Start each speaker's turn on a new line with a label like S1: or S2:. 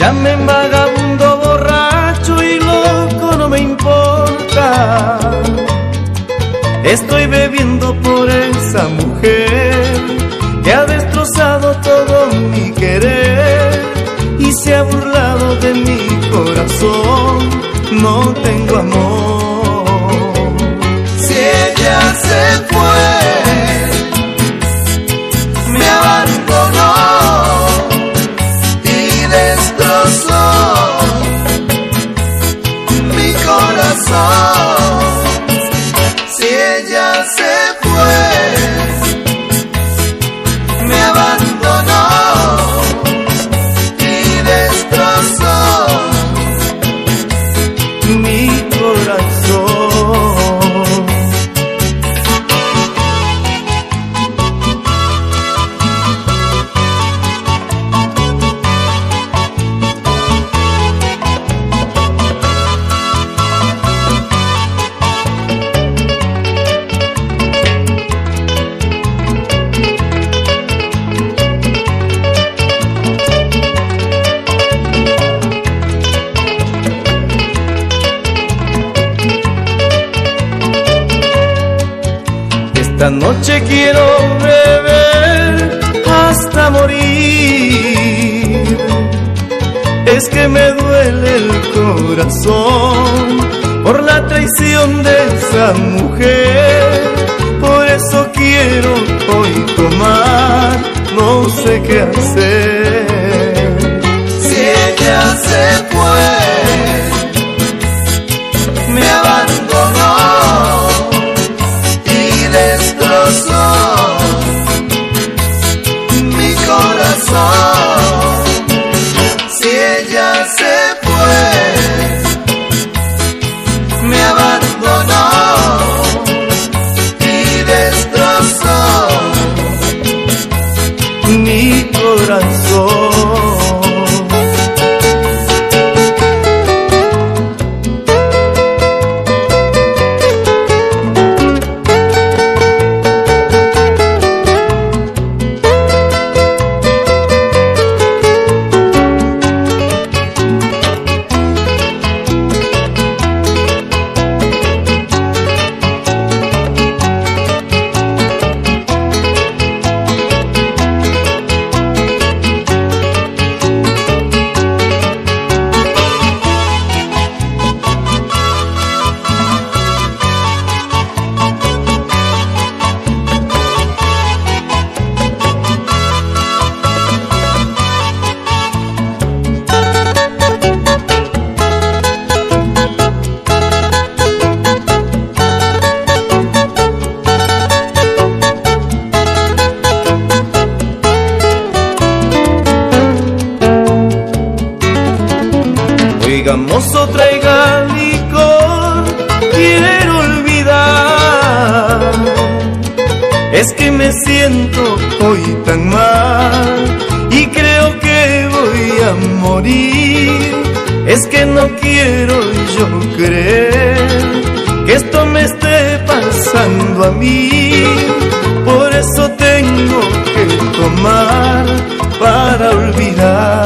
S1: llamen vagabundo, borracho y loco, no me importa. Estoy bebiendo por esa mujer que ha destrozado todo mi querer y se ha burlado de mi corazón. No tengo amor.
S2: Si ella se fue, me abandonó y destrozó mi corazón. Si ella se fue, me abandonó y destrozó
S1: mi corazón. Esta noche quiero beber hasta morir. Es que me duele el corazón por la traición de esa mujer. Por eso quiero hoy tomar, no sé qué hacer.
S2: Si ella se fue, me abandonó y destrozó mi corazón. Si ella se fue, me abandonó y destrozó
S1: mi corazón. Oiga, mozo, traiga licor, quiero olvidar. Es que me siento hoy tan mal y creo que voy a morir. Es que no quiero yo creer que esto me esté pasando a mí. Por eso tengo que tomar para olvidar.